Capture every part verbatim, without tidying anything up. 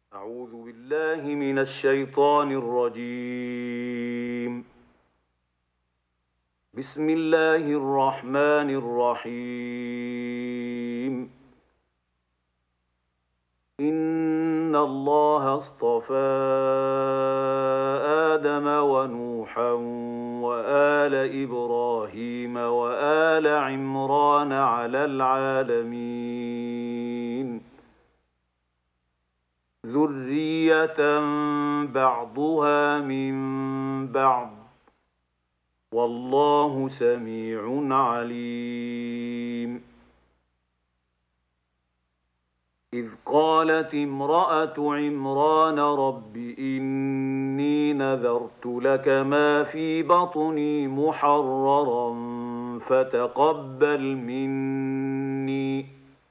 أعوذ بالله من الشيطان الرجيم. بسم الله الرحمن الرحيم. إن الله اصطفى آدم ونوحا وآل إبراهيم وآل عمران على العالمين ذرية بعضها من بعض، والله سميع عليم. إذ قالت امرأة عمران رب إني نذرت لك ما في بطني محررا فتقبل مني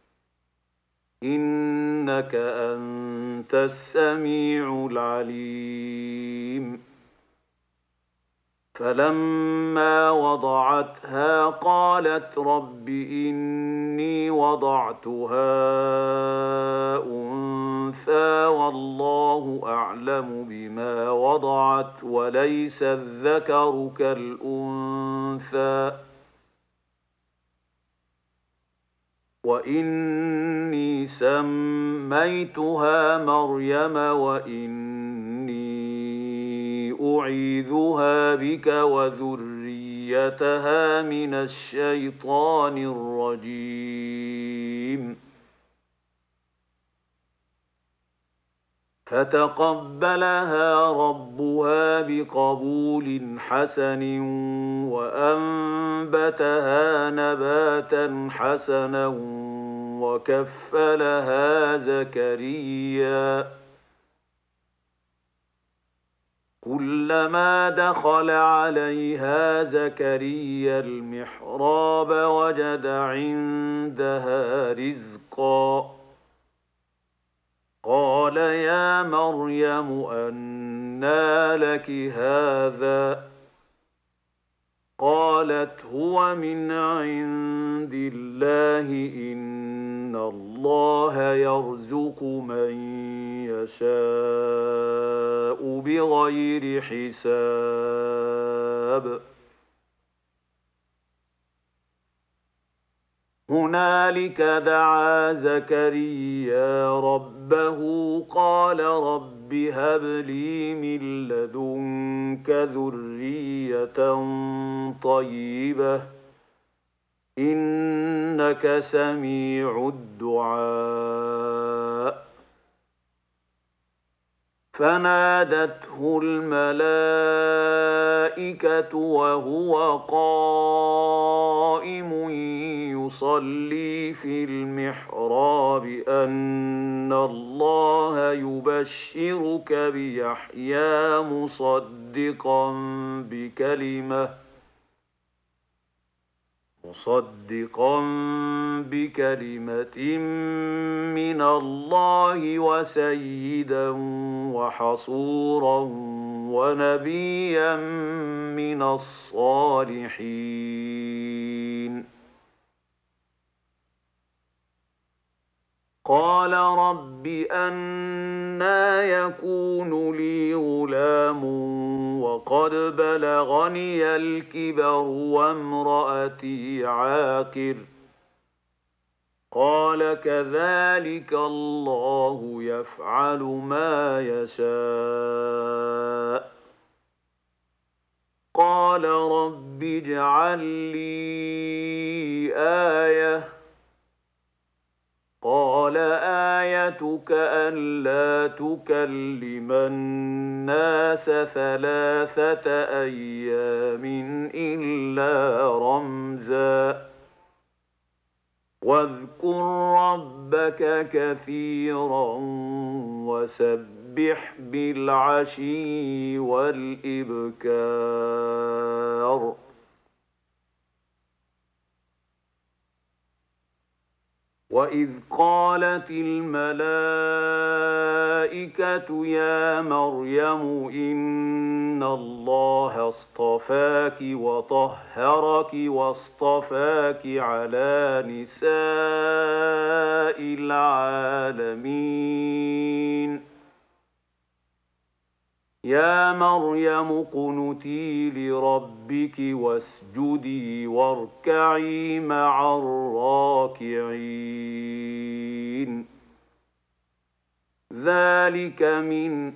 إنك أنت السميع العليم. فلما وضعتها قالت رب إني وضعتها أنثى والله أعلم بما وضعت وليس الذكر كالأنثى وإني سميتها مريم وإني أعيذها بك وذريتها من الشيطان الرجيم. فتقبلها ربها بقبول حسن وأنبتها نباتا حسنا وكفلها زكريا. كلما دخل عليها زكريا المحراب وجد عندها رزقا. قال يا مريم أنى لك هذا؟ قالت هو من عند الله إن الله يرزق من يشاء بغير حساب. هنالك دعا زكريا ربه قال رب هب لي من لدنك ذرية طيبة إنك سميع الدعاء. فنادته الملائكة وهو قائم يصلي في المحراب أن الله يبشرك بيحيى مصدقا بكلمة مصدقا بكلمة من الله وسيدا وحصورا ونبيا من الصالحين. قال رب أنى يكون لي غلام وقد بلغني الكبر وامرأتي عاقر. قال كذلك الله يفعل ما يشاء. قال رب اجعل لي آية. قال آيتك ألا تكلم الناس ثلاثة أيام إلا رمزا واذكر ربك كثيرا وسبح بالعشي والإبكار. وإذ قالت الملائكة يا مريم إن الله اصطفاك وطهرك واصطفاك على نساء العالمين يا مريم اقنتي لربك واسجدي واركعي مع الراكعين ذلك من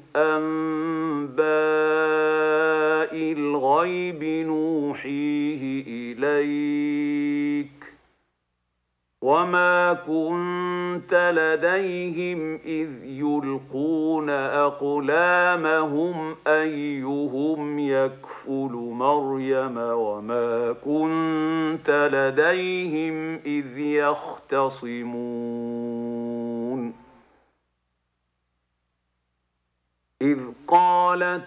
أنباء الغيب نوحيه إليك وما كنت لديهم إذ يلقون أقلامهم أيهم يكفل مريم وما كنت لديهم إذ يختصمون إذ قالت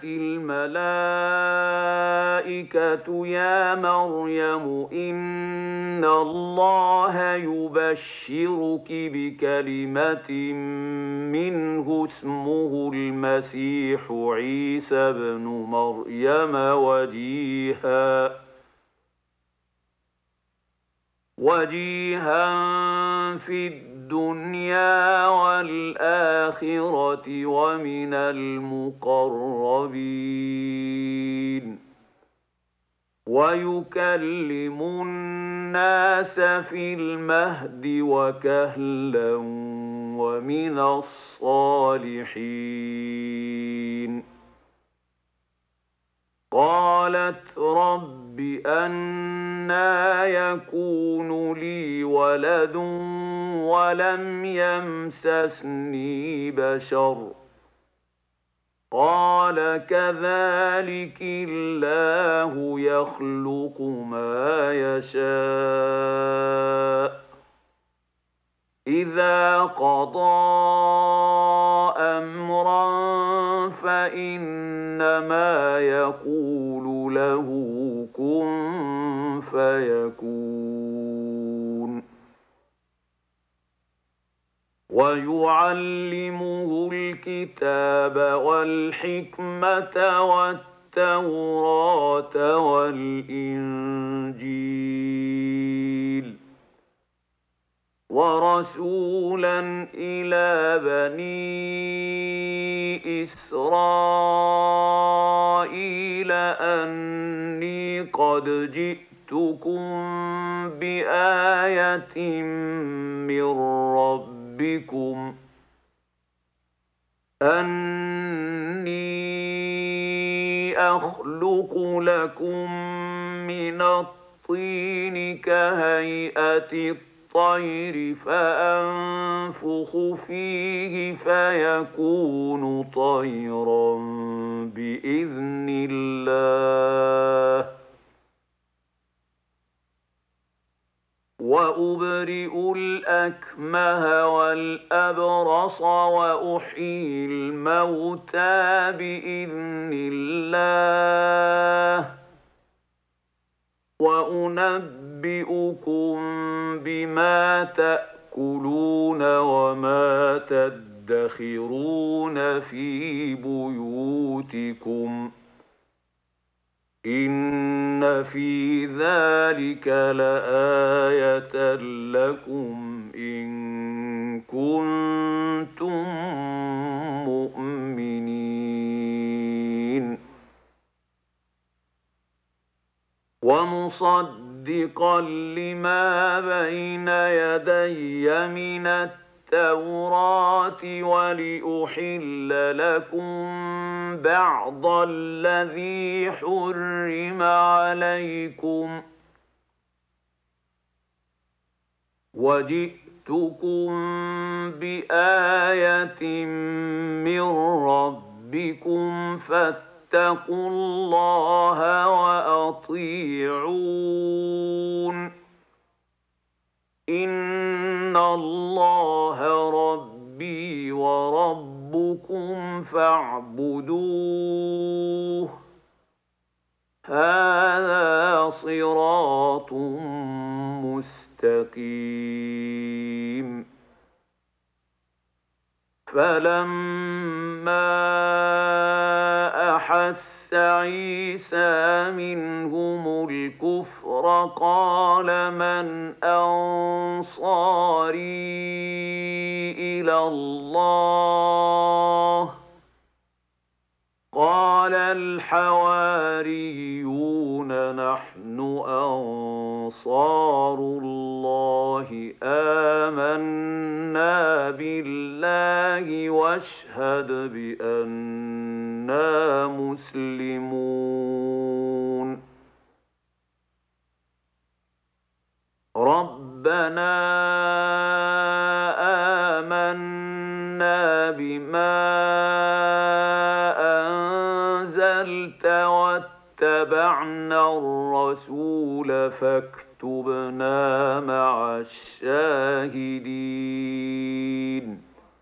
الملائكة يا مريم إن الله يبشرك بكلمة منه اسمه المسيح عيسى ابن مريم وجيها وجيها في الدنيا والآخرة ومن المقربين ويكلم الناس في المهد وكهلا ومن الصالحين قالت رب أنى يكون لي ولد ولم يمسسني بشر قال كذلك الله يخلق ما يشاء إذا قضى أمرا فإنما يقول له كن فيكون ويعلمه الكتاب والحكمة والتوراة والإنجيل ورسولا إلى بني إسرائيل أني قد جئتكم بآية من ربكم أني أخلق لكم من الطين كهيئة الطير فأنفخ فيه فيكون طيرا بإذن الله وأبرئ الأكمه والأبرص وأحيي الموتى بإذن الله وأنبئكم بما تأكلون وما تدخرون في بيوتكم إن في ذلك لآية لكم إن كنتم مؤمنين ومصدقا لما بين يدي من التوراة ولأحل لكم بعض الذي حرم عليكم وجئتكم بآية من ربكم فاتقوا الله وأطيعون إن الله ربي وربكم فاعبدوه هذا صراط مستقيم فلما أحس عيسى منهم الكفر قال من أنصاري إلى الله قال الحواريون نحن أنصار الله آمنا بالله واشهد بأننا مسلمون ربنا آمنا بما أنزلت واتبعنا الرسول فاكتبنا مع الشاهدين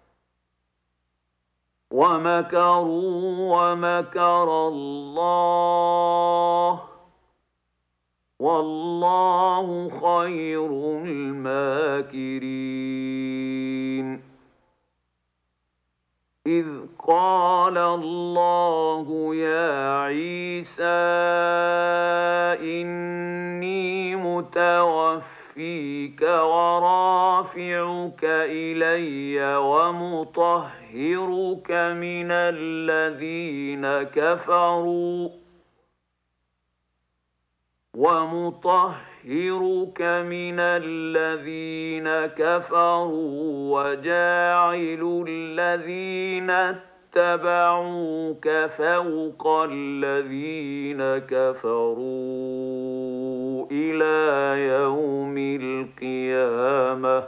ومكروا ومكر الله والله خير الماكرين إذ قال الله يا عيسى إني متوفيك ورافعك إلي ومطهرك من الذين كفروا ومطهرك من الذين كفروا وجاعل الذين اتبعوك فوق الذين كفروا إلى يوم القيامة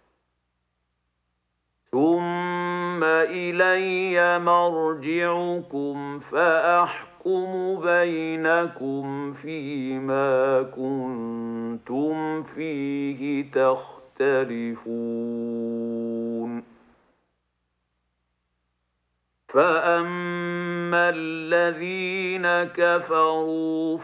ثم إلي مرجعكم فأحكم يحكم بينكم فيما كنتم فيه تختلفون فأما الذين كفروا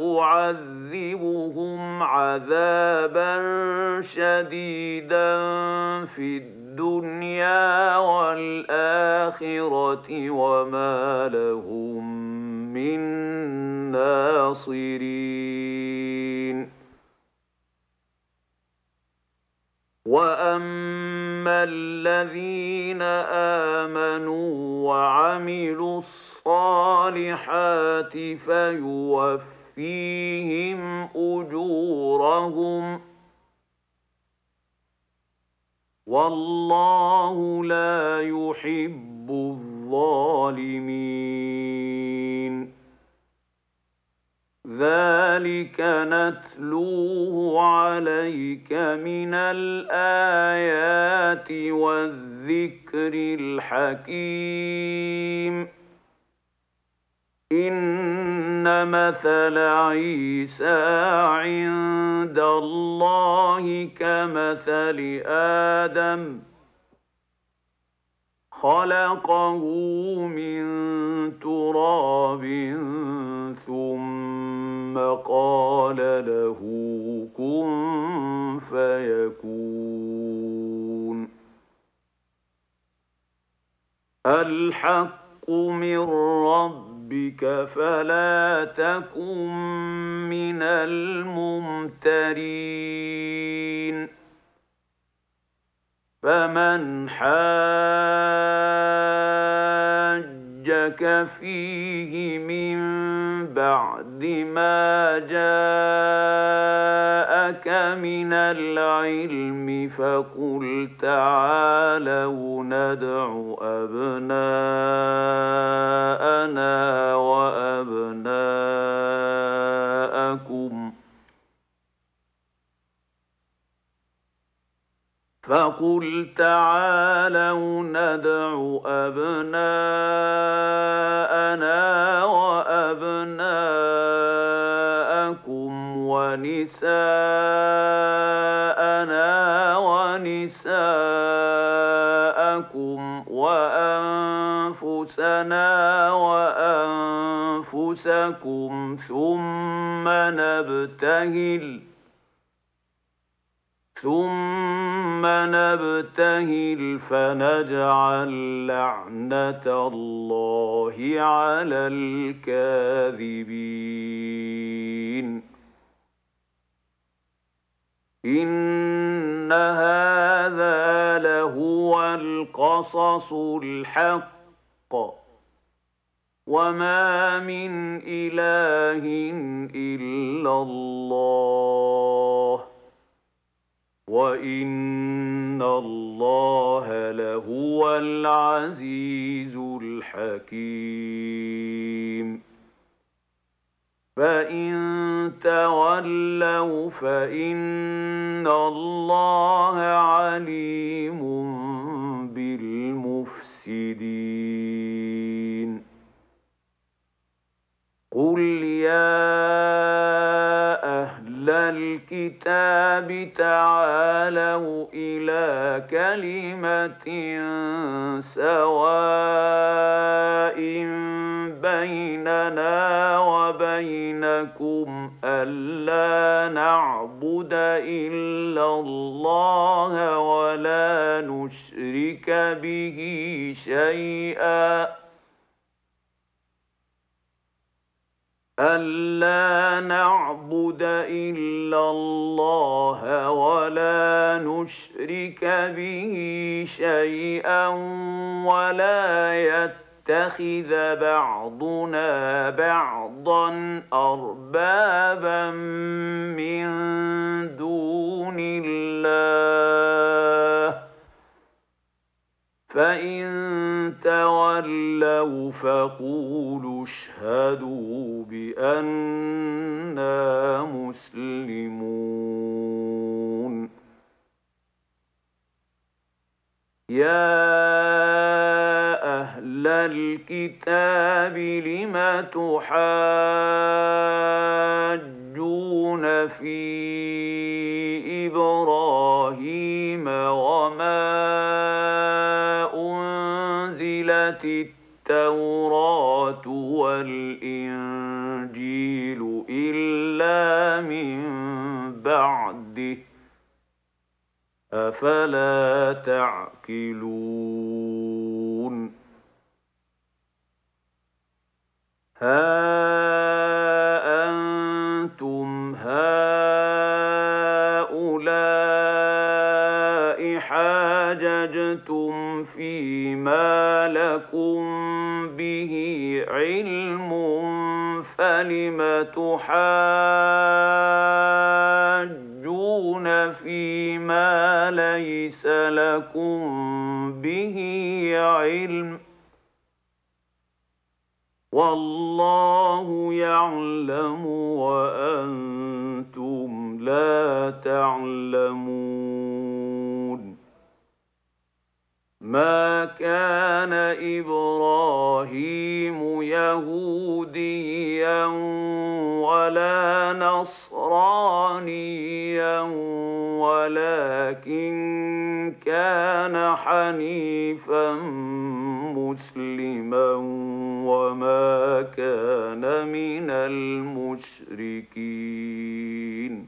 فأعذبهم عذابا شديدا في الدنيا والآخرة وما لهم من ناصرين وأما الذين آمنوا وعملوا الصالحات فيوفيهم أجورهم والله لا يحب الظالمين ذلك نتلوه عليك من الآيات والذكر الحكيم إن مثل عيسى عند الله كمثل آدم خلقه من تراب ثم قال له كن فيكون الحق من ربك فلا تكن من الممترين فمن حاجك فيه من بعد ما جاءك من العلم فقل تعالوا ندع أبناءنا وأبناءكم فقل تعالوا ندع أبناءنا وأبناءكم ونساءنا ونساءكم وأنفسنا وأنفسكم ثم نبتهل ثم نبتهل فنجعل لعنة الله على الكاذبين إن هذا لهو القصص الحق وما من إله إلا الله وإن الله لهو العزيز الحكيم فإن تولوا فإن الله عليم بالمفسدين قل يا أهل الكتاب تعالوا إلى كلمة سواء بيننا وبينكم ألا نعبد إلا الله ولا نشرك به شيئا ألا نعبد إلا الله ولا نشرك به شيئا ولا يتخذ بعضنا بعضا أربابا من دون الله فإن تولوا فقولوا اشهدوا بأننا مسلمون يا أهل الكتاب لم تحاجون في إبراهيم وما أنزلت التوراة والإنجيل إلا من بعده أفلا تعقلون ها أنتم هؤلاء حاججتم فيما لكم به علم فلم تحاجون فيما ليس لكم به علم والله يعلم وأنتم لا تعلمون ما كان إبراهيم يهوديا ولا نصرانيا ولكن كان حنيفا مسلما وما كان من المشركين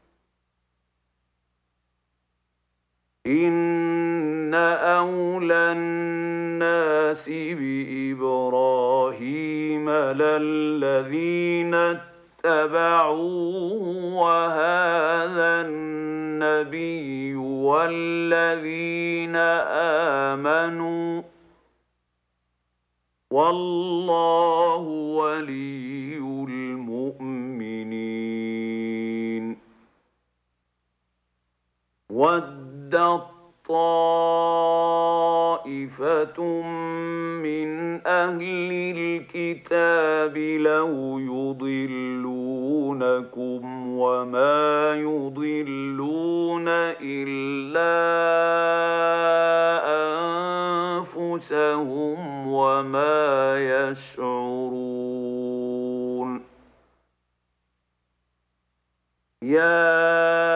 إن أولى الناس بإبراهيم للذين اتبعوه وهذا النبي والذين آمنوا والله ولي المؤمنين ودت طائفة من أهل الكتاب لو يضلونكم وما يضلون إلا أنفسهم وما يشعرون يا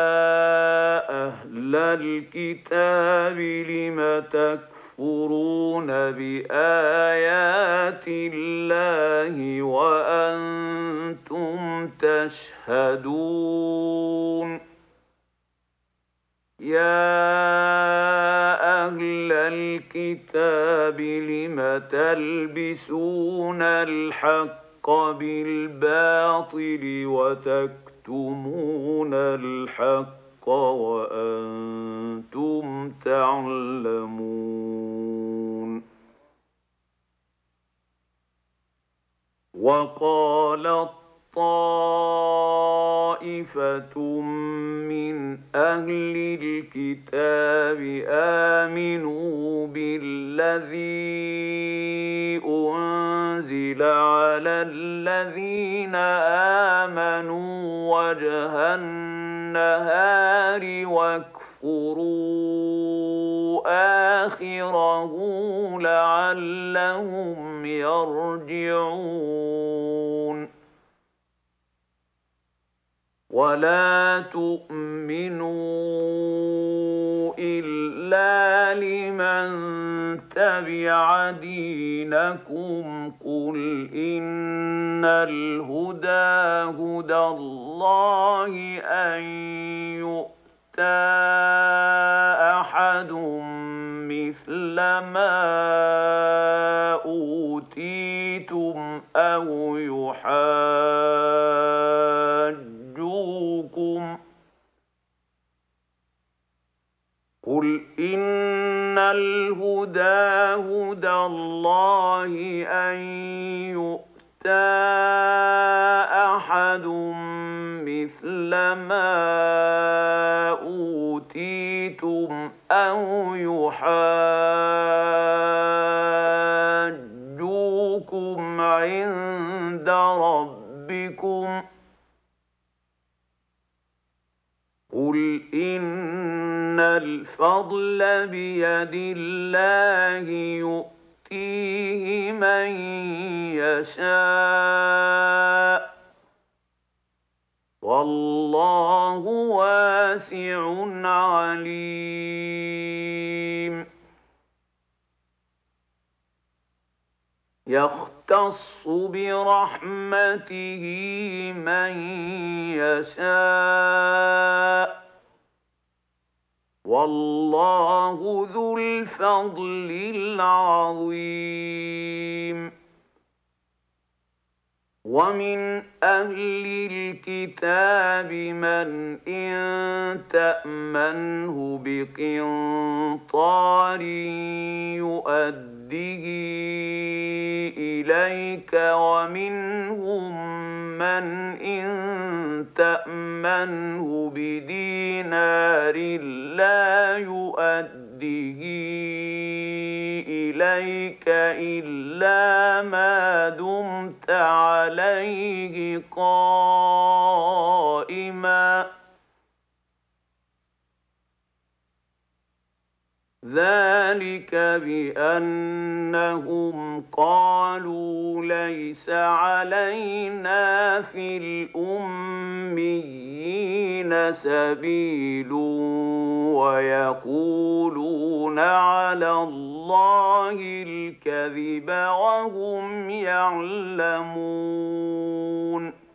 أهل الكتاب لم تكفرون بآيات الله وأنتم تشهدون يا أهل الكتاب لم تلبسون الحق بالباطل وتكتمون الحق وأنتم تعلمون وقالت طائفة من أهل الكتاب آمنوا بالذي أنزل على الذين آمنوا وجه النهار واكفروا آخره لعلهم يرجعون ولا تؤمنوا إلا لمن تبع دينكم قل إن الهدى هدى الله أن يؤتى أحد مثل ما أوتيتم أو يحاجوكم قل إن الهدى هدى الله أن يؤتى أحد مثل ما أوتيتم أو يحاجوكم عند ربكم قل إن الفضل بيد الله يؤتيه من يشاء والله واسع عليم يختص برحمته من يشاء والله ذو الفضل العظيم ومن أهل الكتاب من إن تأمنه بقنطار يؤده إليك ومنهم من إن تأمنه بدينار لا يؤده إليك إلا ما دمت عليه قائما ذلك بأنهم قالوا ليس علينا في الأميين سبيل ويقولون على الله الكذب وهم يعلمون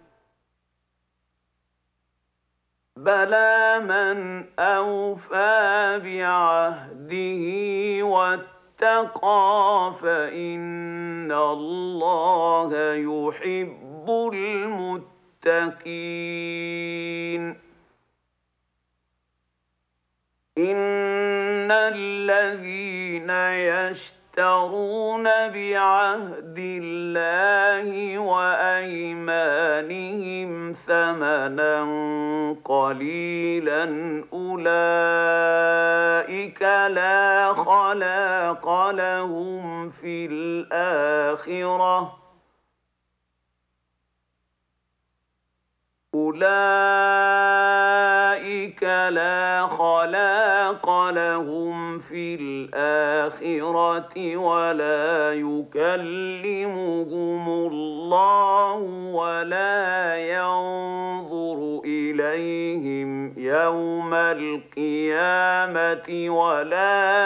بلى من أوفى بعهده واتقى فإن الله يحب المتقين إن الذين يشترون بعهد الله وأيمانهم ثمنا قليلا أولئك لا خلاق لهم في الآخرة أولئك لا خلاق لهم في الآخرة ولا يكلمهم الله ولا ينظر إليهم يوم القيامة ولا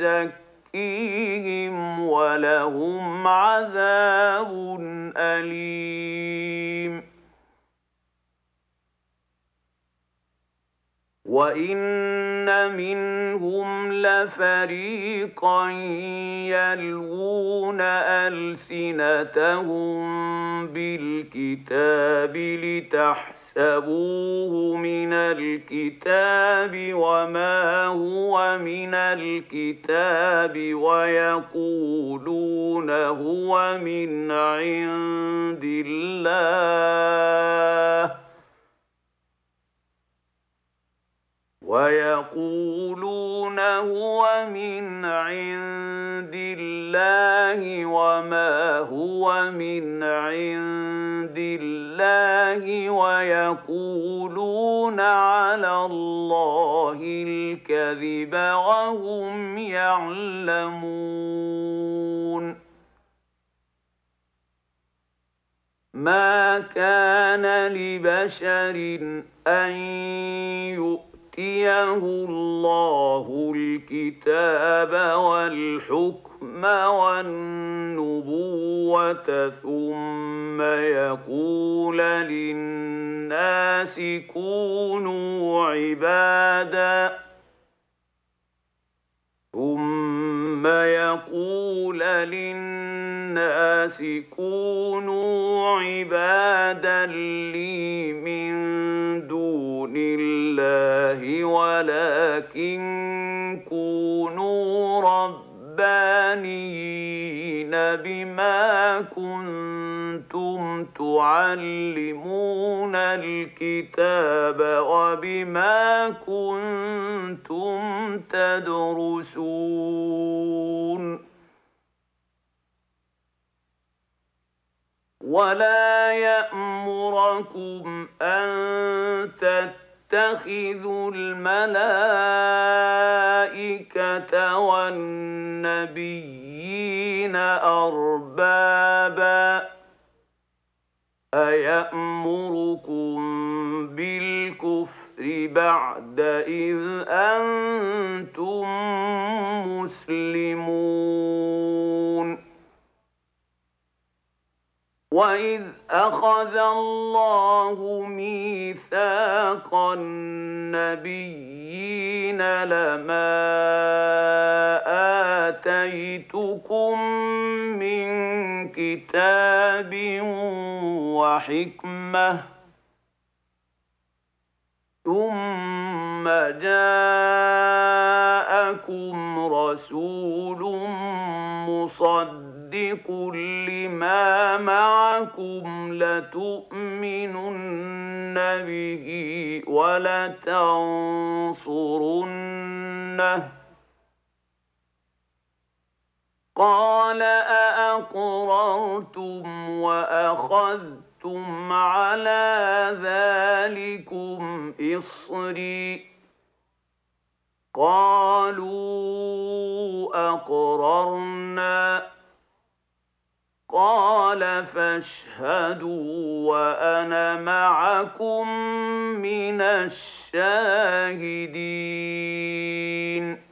يزكيهم ولهم عذاب أليم وإن منهم لفريقا يلوون ألسنتهم بالكتاب لتحسبوه من الكتاب وما هو من الكتاب ويقولون هو من عند الله ويقولون هو من عند الله وما هو من عند الله ويقولون على الله الكذب وهم يعلمون ما كان لبشر أن يؤمن يؤتيه الله الكتاب والحكم والنبوة ثم يقول للناس كونوا عبادا ثم يقول للناس كونوا عبادا لي من دون الله ولكن كونوا ربانيين بما كنتم تعلمون الكتاب وبما كنتم تدرسون ولا يأمركم أن تتخذوا الملائكة والنبيين أربابا أيأمركم بالكفر بعد إذ أنتم مسلمون وَإِذْ أَخَذَ اللَّهُ مِيثَاقَ النَّبِيِّينَ لَمَا آتَيْتُكُم مِّن كِتَابٍ وَحِكْمَةٍ ثُمَّ جَاءَكُمْ رَسُولٌ مُّصَدِّقٌ لما معكم لتؤمنن به ولتنصرنه قال أأقررتم وأخذتم على ذلكم إصري قالوا أقررنا قال فاشهدوا وأنا معكم من الشاهدين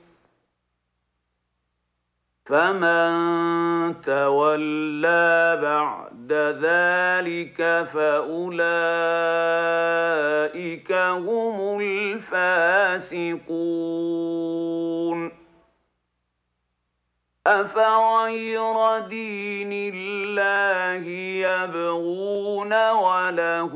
فمن تولى بعد ذلك فأولئك هم الفاسقون أفغير دين الله يبغون وله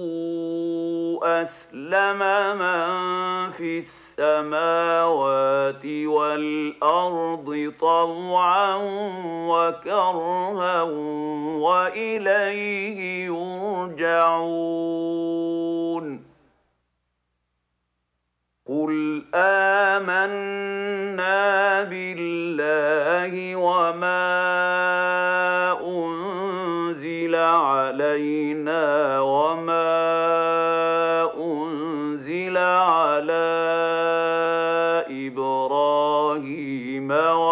أسلم من في السماوات والأرض طوعا وكرها وإليه يرجعون قل آمنا بالله وما أنزل علينا وما أنزل على إبراهيم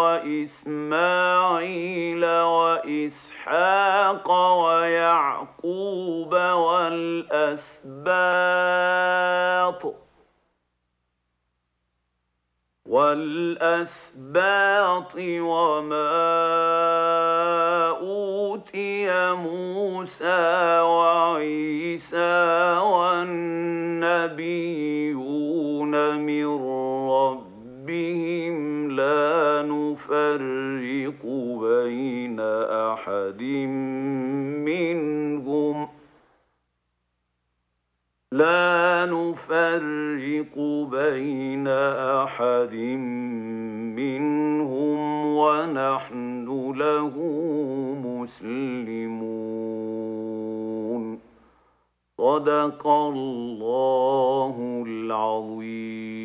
وإسماعيل وإسحاق ويعقوب والأسباط والأسباط وما أوتي موسى وعيسى والنبيون من ربهم لا نفرق بين أحد منهم لا نفرق بين أحد منهم ونحن له مسلمون. صدق الله العظيم.